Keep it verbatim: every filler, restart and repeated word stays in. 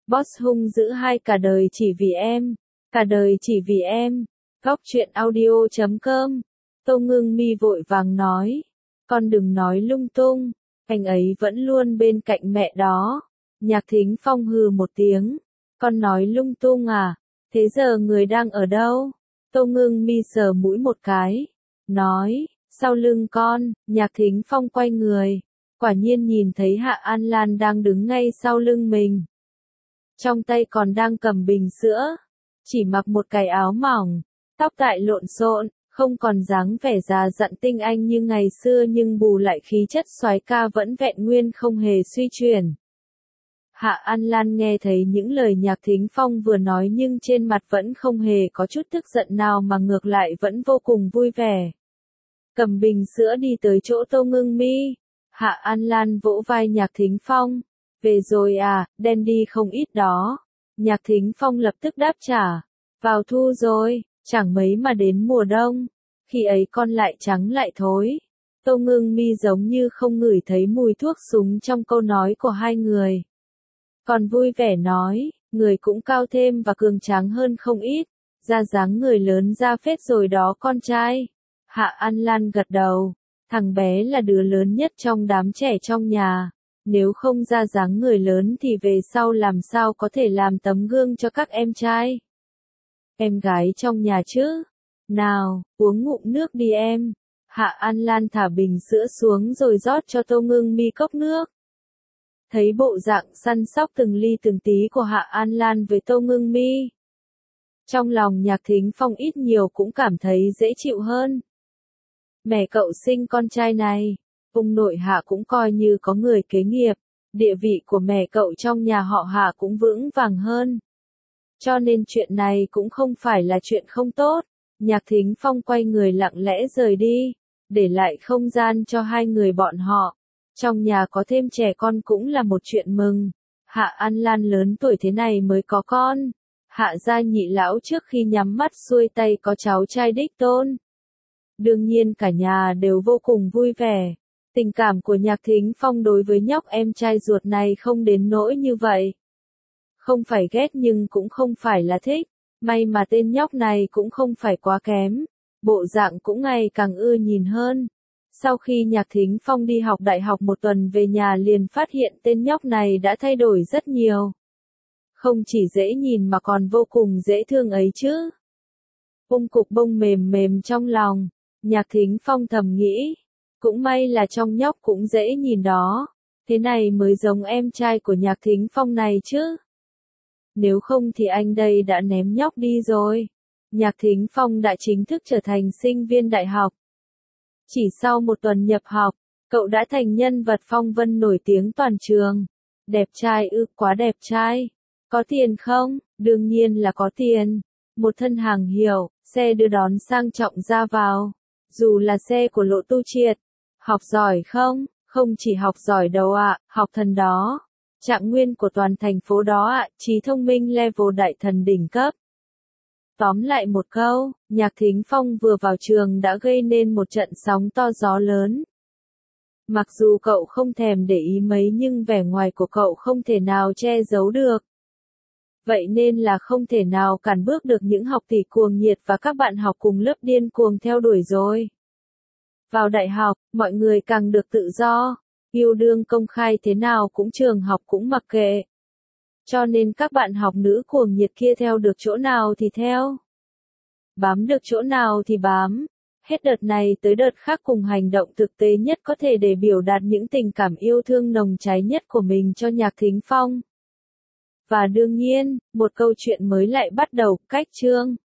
Boss hung dữ hai cả đời chỉ vì em, cả đời chỉ vì em. Góc truyện audio chấm com. Tô Ngưng Mi vội vàng nói, con đừng nói lung tung, anh ấy vẫn luôn bên cạnh mẹ đó. Nhạc Thính Phong hừ một tiếng, con nói lung tung à, thế giờ người đang ở đâu? Tô Ngưng Mi sờ mũi một cái, nói, sau lưng con. Nhạc Thính Phong quay người, quả nhiên nhìn thấy Hạ An Lan đang đứng ngay sau lưng mình. Trong tay còn đang cầm bình sữa, chỉ mặc một cái áo mỏng, tóc tại lộn xộn, không còn dáng vẻ già dặn tinh anh như ngày xưa nhưng bù lại khí chất soái ca vẫn vẹn nguyên không hề suy chuyển. Hạ An Lan nghe thấy những lời Nhạc Thính Phong vừa nói nhưng trên mặt vẫn không hề có chút tức giận nào mà ngược lại vẫn vô cùng vui vẻ. Cầm bình sữa đi tới chỗ Tô Ngưng Mi, Hạ An Lan vỗ vai Nhạc Thính Phong, về rồi à, đen đi không ít đó. Nhạc Thính Phong lập tức đáp trả, vào thu rồi, chẳng mấy mà đến mùa đông, khi ấy con lại trắng lại thối. Tô Ngưng Mi giống như không ngửi thấy mùi thuốc súng trong câu nói của hai người. Còn vui vẻ nói, người cũng cao thêm và cường tráng hơn không ít, ra dáng người lớn ra phết rồi đó con trai. Hạ An Lan gật đầu, thằng bé là đứa lớn nhất trong đám trẻ trong nhà, nếu không ra dáng người lớn thì về sau làm sao có thể làm tấm gương cho các em trai. Em gái trong nhà chứ, nào, uống ngụm nước đi em. Hạ An Lan thả bình sữa xuống rồi rót cho Tô Ngưng Mi cốc nước. Thấy bộ dạng săn sóc từng ly từng tí của Hạ An Lan với Tô Ngưng Mi, trong lòng Nhạc Thính Phong ít nhiều cũng cảm thấy dễ chịu hơn. Mẹ cậu sinh con trai này, ông nội Hạ cũng coi như có người kế nghiệp, địa vị của mẹ cậu trong nhà họ Hạ cũng vững vàng hơn. Cho nên chuyện này cũng không phải là chuyện không tốt. Nhạc Thính Phong quay người lặng lẽ rời đi, để lại không gian cho hai người bọn họ. Trong nhà có thêm trẻ con cũng là một chuyện mừng. Hạ An Lan lớn tuổi thế này mới có con. Hạ gia nhị lão trước khi nhắm mắt xuôi tay có cháu trai đích tôn. Đương nhiên cả nhà đều vô cùng vui vẻ. Tình cảm của Nhạc Thính Phong đối với nhóc em trai ruột này không đến nỗi như vậy. Không phải ghét nhưng cũng không phải là thích. May mà tên nhóc này cũng không phải quá kém. Bộ dạng cũng ngày càng ưa nhìn hơn. Sau khi Nhạc Thính Phong đi học đại học một tuần về nhà liền phát hiện tên nhóc này đã thay đổi rất nhiều. Không chỉ dễ nhìn mà còn vô cùng dễ thương ấy chứ. Ôm cục bông mềm mềm trong lòng, Nhạc Thính Phong thầm nghĩ. Cũng may là trong nhóc cũng dễ nhìn đó. Thế này mới giống em trai của Nhạc Thính Phong này chứ. Nếu không thì anh đây đã ném nhóc đi rồi. Nhạc Thính Phong đã chính thức trở thành sinh viên đại học. Chỉ sau một tuần nhập học, cậu đã thành nhân vật phong vân nổi tiếng toàn trường. Đẹp trai ư, quá đẹp trai. Có tiền không? Đương nhiên là có tiền. Một thân hàng hiệu, xe đưa đón sang trọng ra vào. Dù là xe của Lộ Tu Triệt. Học giỏi không? Không chỉ học giỏi đâu ạ, học thần đó. Trạng nguyên của toàn thành phố đó ạ, trí thông minh level đại thần đỉnh cấp. Tóm lại một câu, Nhạc Thính Phong vừa vào trường đã gây nên một trận sóng to gió lớn. Mặc dù cậu không thèm để ý mấy nhưng vẻ ngoài của cậu không thể nào che giấu được. Vậy nên là không thể nào cản bước được những học tỷ cuồng nhiệt và các bạn học cùng lớp điên cuồng theo đuổi rồi. Vào đại học, mọi người càng được tự do, yêu đương công khai thế nào cũng trường học cũng mặc kệ. Cho nên các bạn học nữ cuồng nhiệt kia theo được chỗ nào thì theo. Bám được chỗ nào thì bám. Hết đợt này tới đợt khác cùng hành động thực tế nhất có thể để biểu đạt những tình cảm yêu thương nồng cháy nhất của mình cho Nhạc Thính Phong. Và đương nhiên, một câu chuyện mới lại bắt đầu, cách chương.